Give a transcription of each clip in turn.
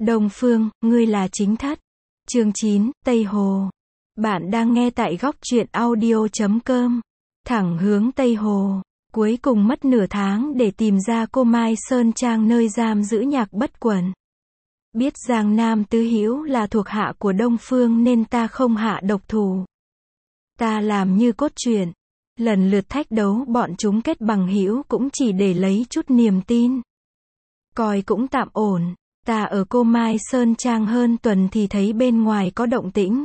Đông Phương, ngươi là chính thất. Chương 9, Tây Hồ. Bạn đang nghe tại góc truyện audio.com. Thẳng hướng Tây Hồ. Cuối cùng mất nửa tháng để tìm ra cô Mai Sơn Trang nơi giam giữ Nhạc Bất Quần. Biết Giang Nam Tứ Hữu là thuộc hạ của Đông Phương nên ta không hạ độc thủ. Ta làm như cốt truyện. Lần lượt thách đấu bọn chúng kết bằng hữu cũng chỉ để lấy chút niềm tin. Coi cũng tạm ổn. Ta ở cô Mai Sơn Trang hơn tuần thì thấy bên ngoài có động tĩnh.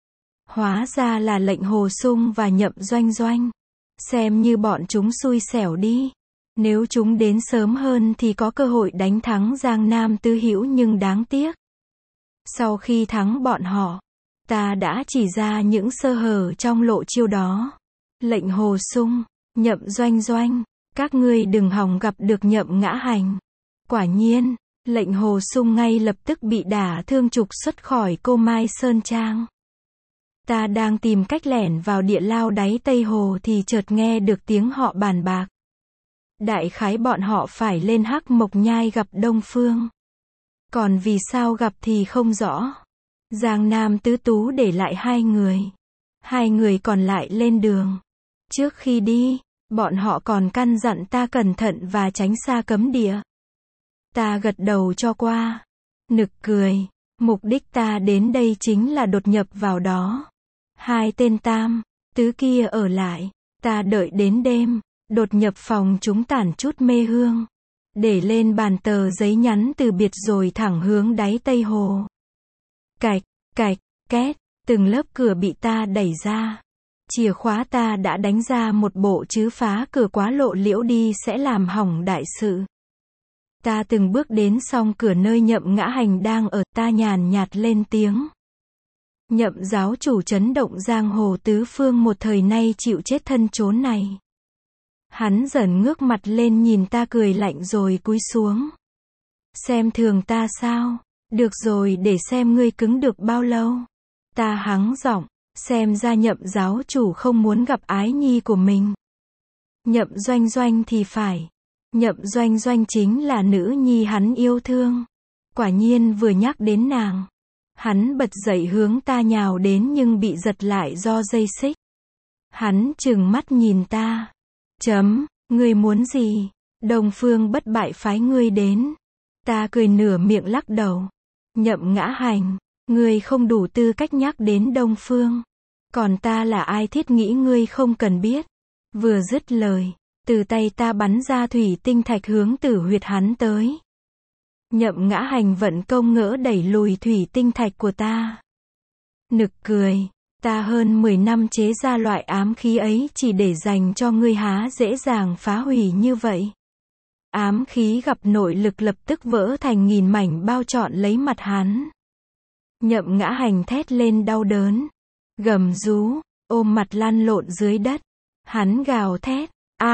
Hóa ra là Lệnh Hồ Sung và Nhậm Doanh Doanh. Xem như bọn chúng xui xẻo đi. Nếu chúng đến sớm hơn thì có cơ hội đánh thắng Giang Nam Tứ Hữu nhưng đáng tiếc. Sau khi thắng bọn họ, ta đã chỉ ra những sơ hở trong lộ chiêu đó. Lệnh Hồ Sung, Nhậm Doanh Doanh, các ngươi đừng hòng gặp được Nhậm Ngã Hành. Quả nhiên, Lệnh Hồ Sung ngay lập tức bị đả thương trục xuất khỏi cô Mai Sơn Trang. Ta đang tìm cách lẻn vào địa lao đáy Tây Hồ thì chợt nghe được tiếng họ bàn bạc. Đại khái bọn họ phải lên Hắc Mộc Nhai gặp Đông Phương. Còn vì sao gặp thì không rõ. Giang Nam Tứ Tú để lại 2 người. 2 người còn lại lên đường. Trước khi đi, bọn họ còn căn dặn ta cẩn thận và tránh xa cấm địa. Ta gật đầu cho qua. Nực cười. Mục đích ta đến đây chính là đột nhập vào đó. 2 tên Tam, Tứ kia ở lại. Ta đợi đến đêm, đột nhập phòng chúng tản chút mê hương. Để lên bàn tờ giấy nhắn từ biệt rồi thẳng hướng đáy Tây Hồ. Cạch, cạch, két, từng lớp cửa bị ta đẩy ra. Chìa khóa ta đã đánh ra một bộ chứ phá cửa quá lộ liễu đi sẽ làm hỏng đại sự. Ta từng bước đến song cửa nơi Nhậm Ngã Hành đang ở, ta nhàn nhạt lên tiếng. Nhậm giáo chủ chấn động giang hồ tứ phương một thời nay chịu chết thân chốn này. Hắn dần ngước mặt lên nhìn ta cười lạnh rồi cúi xuống. Xem thường ta sao? Được rồi, để xem ngươi cứng được bao lâu. Ta hắng giọng, xem ra Nhậm giáo chủ không muốn gặp ái nhi của mình. Nhậm Doanh Doanh thì phải. Nhậm Doanh Doanh chính là nữ nhi hắn yêu thương. Quả nhiên vừa nhắc đến nàng, hắn bật dậy hướng ta nhào đến nhưng bị giật lại do dây xích. Hắn trừng mắt nhìn ta. Ngươi muốn gì? Đông Phương bất bại phái ngươi đến. Ta cười nửa miệng lắc đầu. Nhậm Ngã Hành, ngươi không đủ tư cách nhắc đến Đông Phương. Còn ta là ai thiết nghĩ ngươi không cần biết. Vừa dứt lời, từ tay ta bắn ra thủy tinh thạch hướng tử huyệt hắn tới. Nhậm Ngã Hành vận công ngỡ đẩy lùi thủy tinh thạch của ta. Nực cười, ta hơn 10 năm chế ra loại ám khí ấy chỉ để dành cho ngươi há dễ dàng phá hủy như vậy. Ám khí gặp nội lực lập tức vỡ thành nghìn mảnh bao trọn lấy mặt hắn. Nhậm Ngã Hành thét lên đau đớn, gầm rú, ôm mặt lăn lộn dưới đất. Hắn gào thét,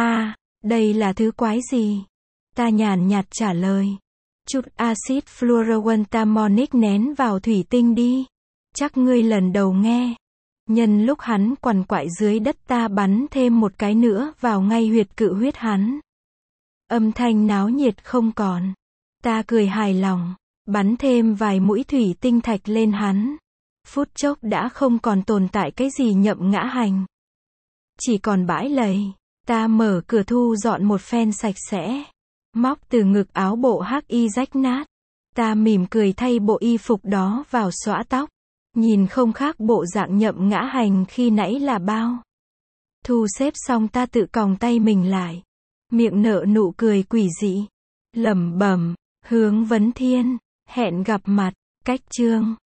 đây là thứ quái gì? Ta nhàn nhạt trả lời, chút axit fluoroantamonic nén vào thủy tinh đi. Chắc ngươi lần đầu nghe. Nhân lúc hắn quằn quại dưới đất ta bắn thêm một cái nữa vào ngay huyệt cự huyết hắn. Âm thanh náo nhiệt không còn. Ta cười hài lòng, bắn thêm vài mũi thủy tinh thạch lên hắn. Phút chốc đã không còn tồn tại cái gì Nhậm Ngã Hành. Chỉ còn bãi lầy. Ta mở cửa thu dọn một phen sạch sẽ. Móc từ ngực áo bộ hắc y rách nát. Ta mỉm cười thay bộ y phục đó vào xõa tóc. Nhìn không khác bộ dạng Nhậm Ngã Hành khi nãy là bao. Thu xếp xong ta tự còng tay mình lại. Miệng nở nụ cười quỷ dị. Lẩm bẩm, Hướng Vấn Thiên, hẹn gặp mặt, cách chương.